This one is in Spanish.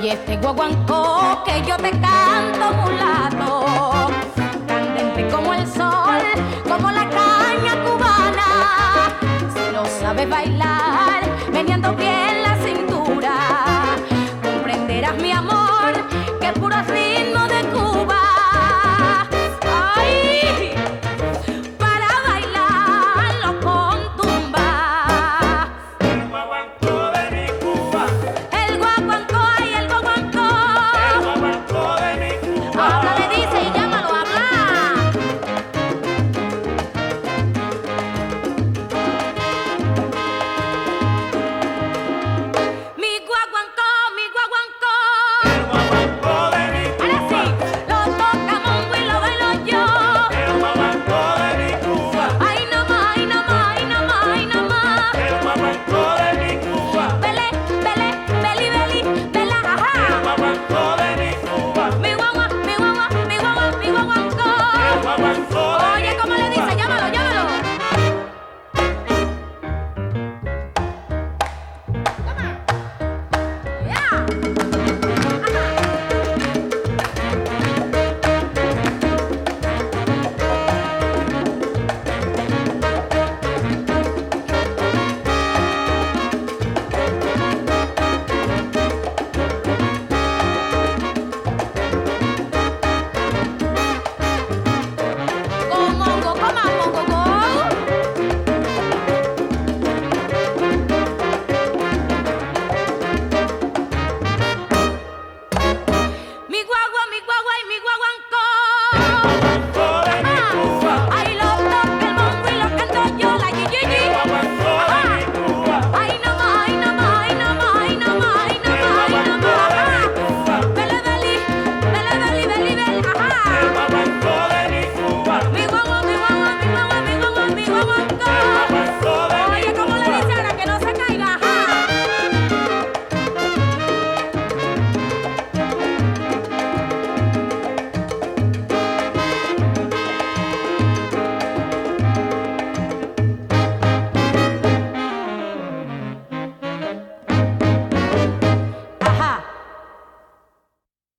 este guaguancó que yo te canto, mulato, candente como el sol, como la caña cubana. Si lo sabes bailar, meneando bien la cintura, comprenderás, mi amor, que puro ritmo de Cuba. Ay, para bailarlo con tumba. El guaguancó de mi Cuba. El guaguancó, ay, el guaguancó. El guaguancó de mi Cuba. Habla, le dice y llámalo, habla. Mi guaguancó, mi guaguancó. El guaguancó de mi Ahora Cuba. sí, lo toca Mongo y lo bailo yo. El guaguancó de mi Cuba. Ay, no más, ay, no más, ay, no más, ay, no más. El guaguancó de mi Cuba. Belé, belé, beli, beli, bela, El ajá. guaguancó de mi Cuba. Mi guagua, mi guagua, mi guagua, mi guaguancó. El guaguancó de Oye, mi ¿cómo le Cuba. dice? Llámalo, llámalo. Ya.